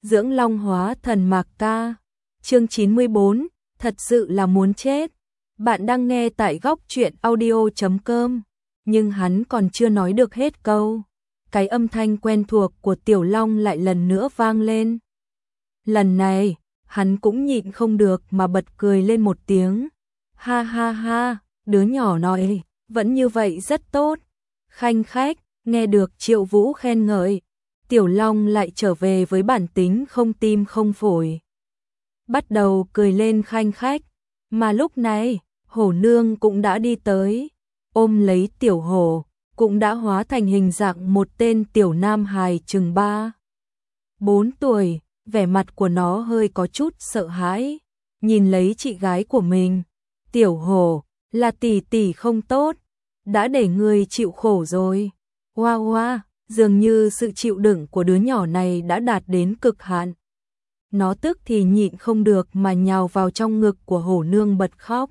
dưỡng long hóa thần Mạc Ca. Chương 94, thật sự là muốn chết. Bạn đang nghe tại góc truyện audio.com, nhưng hắn còn chưa nói được hết câu. Cái âm thanh quen thuộc của Tiểu Long lại lần nữa vang lên. Lần này, hắn cũng nhịn không được mà bật cười lên một tiếng. Ha ha ha, đứa nhỏ nói, vẫn như vậy rất tốt. Khanh khách, nghe được Triệu Vũ khen ngợi, Tiểu Long lại trở về với bản tính không tim không phổi. Bắt đầu cười lên khanh khách, mà lúc này, hổ nương cũng đã đi tới, ôm lấy tiểu hổ, cũng đã hóa thành hình dạng một tên tiểu nam hài chừng 3-4 tuổi, vẻ mặt của nó hơi có chút sợ hãi, nhìn lấy chị gái của mình. Tiểu hổ, là tỷ tỷ không tốt, đã để ngươi chịu khổ rồi. Hoa hoa, dường như sự chịu đựng của đứa nhỏ này đã đạt đến cực hạn. Nó tức thì nhịn không được mà nhào vào trong ngực của hổ nương bật khóc.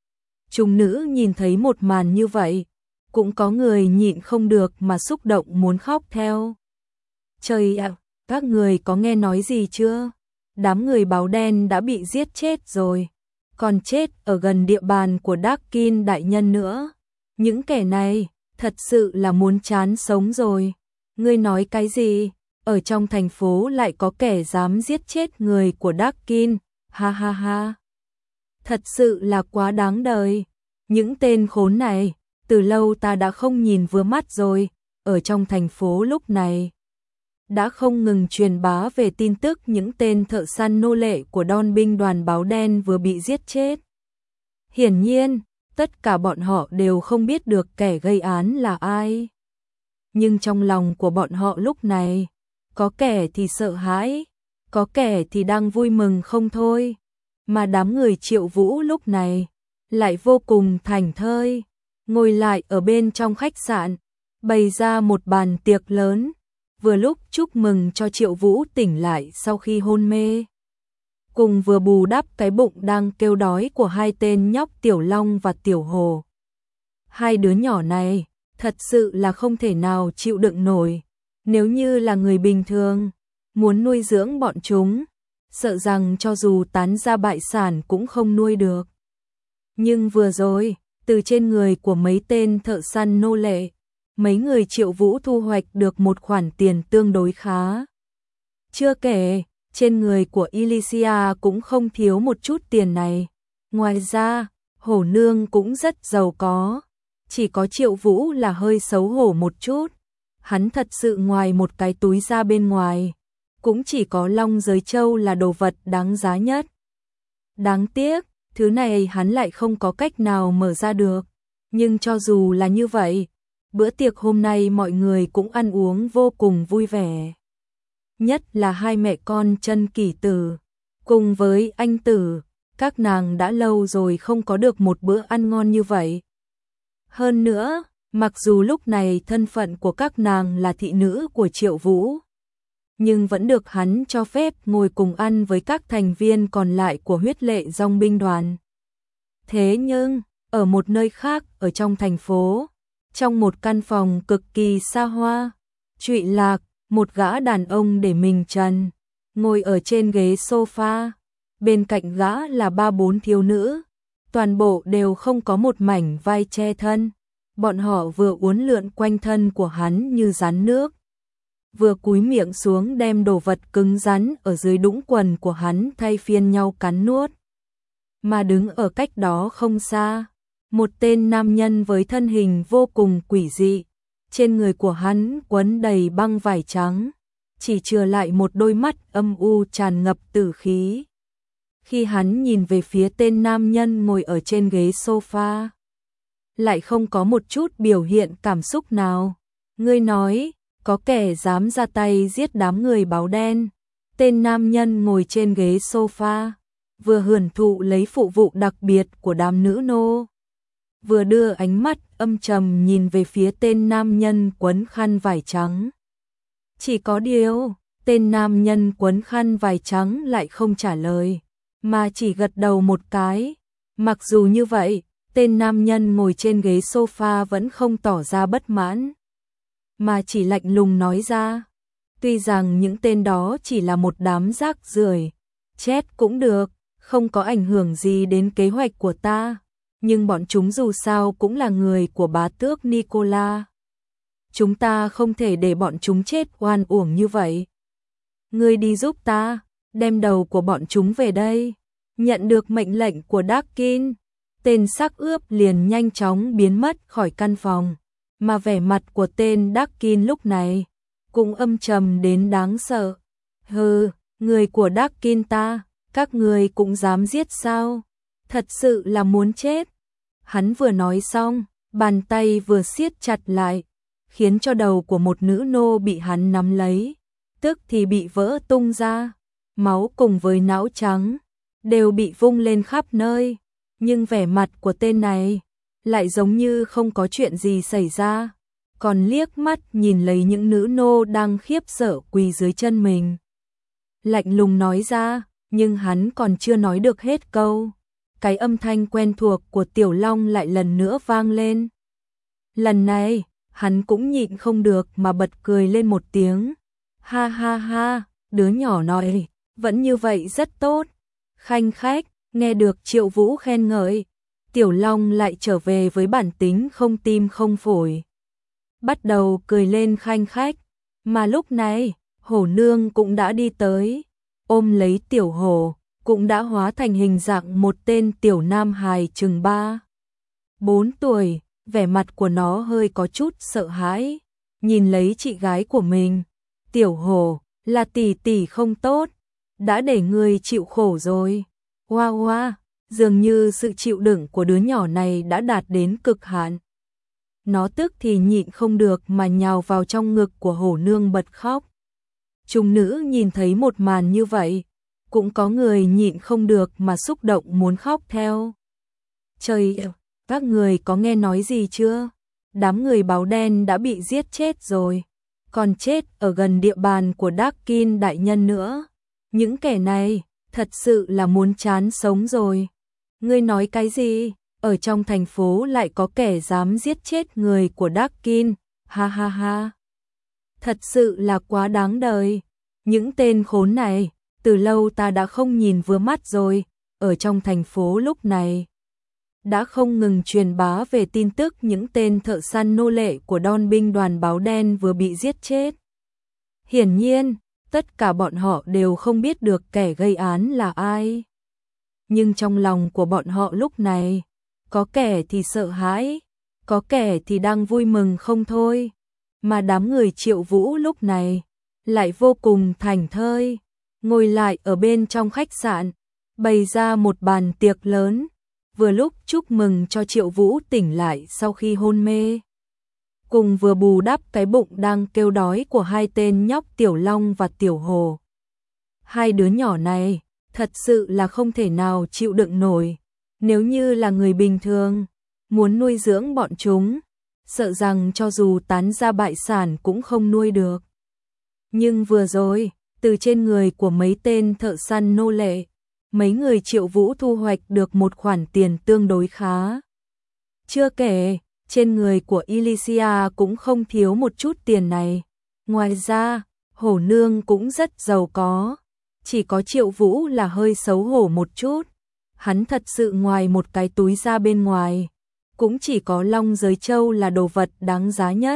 Chúng nữ nhìn thấy một màn như vậy, cũng có người nhịn không được mà xúc động muốn khóc theo. Trời ạ, các người có nghe nói gì chưa? Đám người báo đen đã bị giết chết rồi, còn chết ở gần địa bàn của Darkin đại nhân nữa. Những kẻ này, thật sự là muốn chán sống rồi. Ngươi nói cái gì? Ở trong thành phố lại có kẻ dám giết chết người của Darkin, ha ha ha. Thật sự là quá đáng đời. Những tên khốn này, từ lâu ta đã không nhìn vừa mắt rồi. Ở trong thành phố lúc này, đã không ngừng truyền bá về tin tức những tên thợ săn nô lệ của Đon binh đoàn báo đen vừa bị giết chết. Hiển nhiên, tất cả bọn họ đều không biết được kẻ gây án là ai. Nhưng trong lòng của bọn họ lúc này, có kẻ thì sợ hãi, có kẻ thì đang vui mừng không thôi. Mà đám người Triệu Vũ lúc này, lại vô cùng thảnh thơi, ngồi lại ở bên trong khách sạn, bày ra một bàn tiệc lớn, vừa lúc chúc mừng cho Triệu Vũ tỉnh lại sau khi hôn mê. Cùng vừa bù đắp cái bụng đang kêu đói của hai tên nhóc Tiểu Long và Tiểu Hồ. Hai đứa nhỏ này, thật sự là không thể nào chịu đựng nổi. Nếu như là người bình thường, muốn nuôi dưỡng bọn chúng, sợ rằng cho dù tán ra bại sản cũng không nuôi được. Nhưng vừa rồi, từ trên người của mấy tên thợ săn nô lệ, mấy người Triệu Vũ thu hoạch được một khoản tiền tương đối khá. Chưa kể, trên người của Elysia cũng không thiếu một chút tiền này. Ngoài ra, hổ nương cũng rất giàu có. Chỉ có Triệu Vũ là hơi xấu hổ một chút. Hắn thật sự ngoài một cái túi ra bên ngoài, cũng chỉ có long giới châu là đồ vật đáng giá nhất. Đáng tiếc, thứ này hắn lại không có cách nào mở ra được. Nhưng cho dù là như vậy, bữa tiệc hôm nay mọi người cũng ăn uống vô cùng vui vẻ. Nhất là hai mẹ con Chân Kỷ Tử, cùng với anh Tử, các nàng đã lâu rồi không có được một bữa ăn ngon như vậy. Hơn nữa, mặc dù lúc này thân phận của các nàng là thị nữ của Triệu Vũ, nhưng vẫn được hắn cho phép ngồi cùng ăn với các thành viên còn lại của huyết lệ dòng binh đoàn. Thế nhưng, ở một nơi khác ở trong thành phố, trong một căn phòng cực kỳ xa hoa, Trụy Lạc, một gã đàn ông để mình trần, ngồi ở trên ghế sofa, bên cạnh gã là 3-4 thiếu nữ, toàn bộ đều không có một mảnh vai che thân. Bọn họ vừa uốn lượn quanh thân của hắn như rắn nước, vừa cúi miệng xuống đem đồ vật cứng rắn ở dưới đũng quần của hắn thay phiên nhau cắn nuốt. Mà đứng ở cách đó không xa, một tên nam nhân với thân hình vô cùng quỷ dị, trên người của hắn quấn đầy băng vải trắng, chỉ chừa lại một đôi mắt âm u tràn ngập tử khí. Khi hắn nhìn về phía tên nam nhân ngồi ở trên ghế sofa, lại không có một chút biểu hiện cảm xúc nào. Ngươi nói, có kẻ dám ra tay giết đám người báo đen. Tên nam nhân ngồi trên ghế sofa, vừa hưởng thụ lấy phụ vụ đặc biệt của đám nữ nô, vừa đưa ánh mắt âm trầm nhìn về phía tên nam nhân quấn khăn vải trắng. Chỉ có điều, tên nam nhân quấn khăn vải trắng lại không trả lời, mà chỉ gật đầu một cái. Mặc dù như vậy, tên nam nhân ngồi trên ghế sofa vẫn không tỏ ra bất mãn, mà chỉ lạnh lùng nói ra, Tuy rằng những tên đó chỉ là một đám rác rưởi, chết cũng được, không có ảnh hưởng gì đến kế hoạch của ta, nhưng bọn chúng dù sao cũng là người của bá tước Nicola. Chúng ta không thể để bọn chúng chết oan uổng như vậy. Ngươi đi giúp ta, đem đầu của bọn chúng về đây. Nhận được mệnh lệnh của Darkin, tên xác ướp liền nhanh chóng biến mất khỏi căn phòng, mà vẻ mặt của tên Darkin lúc này cũng âm trầm đến đáng sợ. Hừ, người của Darkin ta, các người cũng dám giết sao? Thật sự là muốn chết. Hắn vừa nói xong, bàn tay vừa siết chặt lại, khiến cho đầu của một nữ nô bị hắn nắm lấy, tức thì bị vỡ tung ra, máu cùng với não trắng đều bị vung lên khắp nơi, nhưng vẻ mặt của tên này lại giống như không có chuyện gì xảy ra, còn liếc mắt nhìn lấy những nữ nô đang khiếp sợ quỳ dưới chân mình. Lạnh lùng nói ra, nhưng hắn còn chưa nói được hết câu, cái âm thanh quen thuộc của Tiểu Long lại lần nữa vang lên. Lần này, hắn cũng nhịn không được mà bật cười lên một tiếng. Ha ha ha, đứa nhỏ nói, vẫn như vậy rất tốt. Khanh khách, nghe được Triệu Vũ khen ngợi, Tiểu Long lại trở về với bản tính không tim không phổi. Bắt đầu cười lên khanh khách, mà lúc này, Hổ Nương cũng đã đi tới, ôm lấy Tiểu Hổ, cũng đã hóa thành hình dạng một tên tiểu nam hài chừng 3-4 tuổi, vẻ mặt của nó hơi có chút sợ hãi, nhìn lấy chị gái của mình. Tiểu Hổ, là tỷ tỷ không tốt, đã để người chịu khổ rồi. Hoa hoa, dường như sự chịu đựng của đứa nhỏ này đã đạt đến cực hạn. Nó tức thì nhịn không được mà nhào vào trong ngực của Hổ Nương bật khóc. Chúng nữ nhìn thấy một màn như vậy, cũng có người nhịn không được mà xúc động muốn khóc theo. Trời ơi, các người có nghe nói gì chưa? Đám người báo đen đã bị giết chết rồi, còn chết ở gần địa bàn của Darkin đại nhân nữa. Những kẻ này thật sự là muốn chán sống rồi. Ngươi nói cái gì? Ở trong thành phố lại có kẻ dám giết chết người của Darkin, ha ha ha. Thật sự là quá đáng đời. Những tên khốn này, từ lâu ta đã không nhìn vừa mắt rồi. Ở trong thành phố lúc này đã không ngừng truyền bá về tin tức những tên thợ săn nô lệ của Đon binh đoàn báo đen vừa bị giết chết. Hiển nhiên, tất cả bọn họ đều không biết được kẻ gây án là ai. Nhưng trong lòng của bọn họ lúc này, có kẻ thì sợ hãi, có kẻ thì đang vui mừng không thôi. Mà đám người Triệu Vũ lúc này lại vô cùng thảnh thơi, ngồi lại ở bên trong khách sạn, bày ra một bàn tiệc lớn, vừa lúc chúc mừng cho Triệu Vũ tỉnh lại sau khi hôn mê, cùng vừa bù đắp cái bụng đang kêu đói của hai tên nhóc Tiểu Long và Tiểu Hồ. Hai đứa nhỏ này thật sự là không thể nào chịu đựng nổi, nếu như là người bình thường muốn nuôi dưỡng bọn chúng, sợ rằng cho dù tán ra bại sản cũng không nuôi được. Nhưng vừa rồi, từ trên người của mấy tên thợ săn nô lệ, mấy người Triệu Vũ thu hoạch được một khoản tiền tương đối khá. Chưa kể, trên người của Elysia cũng không thiếu một chút tiền này. Ngoài ra, Hổ Nương cũng rất giàu có. Chỉ có Triệu Vũ là hơi xấu hổ một chút. Hắn thật sự ngoài một cái túi ra bên ngoài, cũng chỉ có long giới châu là đồ vật đáng giá nhất.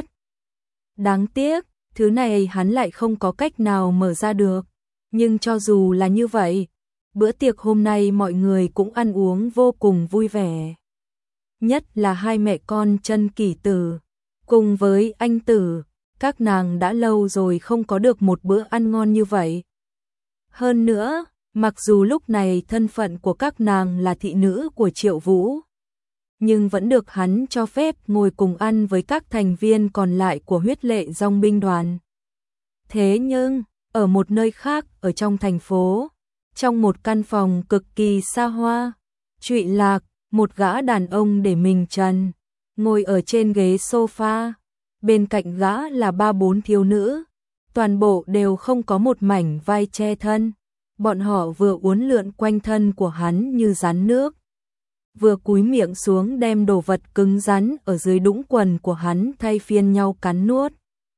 Đáng tiếc, thứ này hắn lại không có cách nào mở ra được. Nhưng cho dù là như vậy, bữa tiệc hôm nay mọi người cũng ăn uống vô cùng vui vẻ. Nhất là hai mẹ con Chân Kỷ Tử, cùng với anh Tử, các nàng đã lâu rồi không có được một bữa ăn ngon như vậy. Hơn nữa, mặc dù lúc này thân phận của các nàng là thị nữ của Triệu Vũ, nhưng vẫn được hắn cho phép ngồi cùng ăn với các thành viên còn lại của huyết lệ dòng binh đoàn. Thế nhưng, ở một nơi khác ở trong thành phố, trong một căn phòng cực kỳ xa hoa, Trụy Lạc, một gã đàn ông để mình trần, ngồi ở trên ghế sofa, bên cạnh gã là 3-4 thiếu nữ, toàn bộ đều không có một mảnh vai che thân, bọn họ vừa uốn lượn quanh thân của hắn như rắn nước, vừa cúi miệng xuống đem đồ vật cứng rắn ở dưới đũng quần của hắn thay phiên nhau cắn nuốt.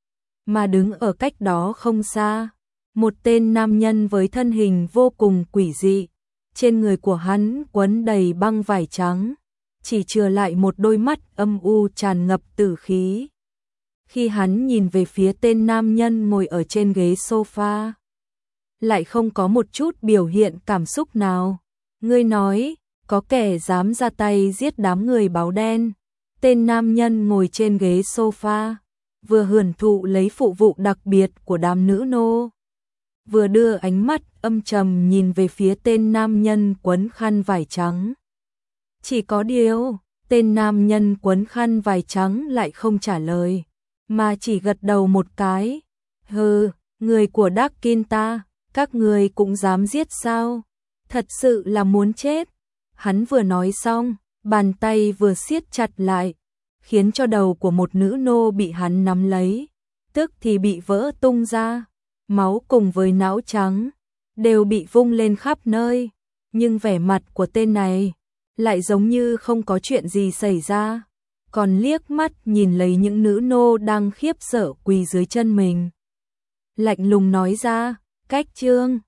mà đứng ở cách đó không xa, một tên nam nhân với thân hình vô cùng quỷ dị, trên người của hắn quấn đầy băng vải trắng, chỉ chừa lại một đôi mắt âm u tràn ngập tử khí. Khi hắn nhìn về phía tên nam nhân ngồi ở trên ghế sofa, lại không có một chút biểu hiện cảm xúc nào. Ngươi nói, có kẻ dám ra tay giết đám người báo đen. Tên nam nhân ngồi trên ghế sofa, vừa hưởng thụ lấy phụ vụ đặc biệt của đám nữ nô, vừa đưa ánh mắt âm trầm nhìn về phía tên nam nhân quấn khăn vải trắng. Chỉ có điều, tên nam nhân quấn khăn vải trắng lại không trả lời, mà chỉ gật đầu một cái. Hừ, người của Darkinta, các người cũng dám giết sao? Thật sự là muốn chết. Hắn vừa nói xong, bàn tay vừa siết chặt lại, khiến cho đầu của một nữ nô bị hắn nắm lấy, tức thì bị vỡ tung ra, máu cùng với não trắng đều bị vung lên khắp nơi, nhưng vẻ mặt của tên này lại giống như không có chuyện gì xảy ra, còn liếc mắt nhìn lấy những nữ nô đang khiếp sợ quỳ dưới chân mình. Lạnh lùng nói ra, Cách Trương,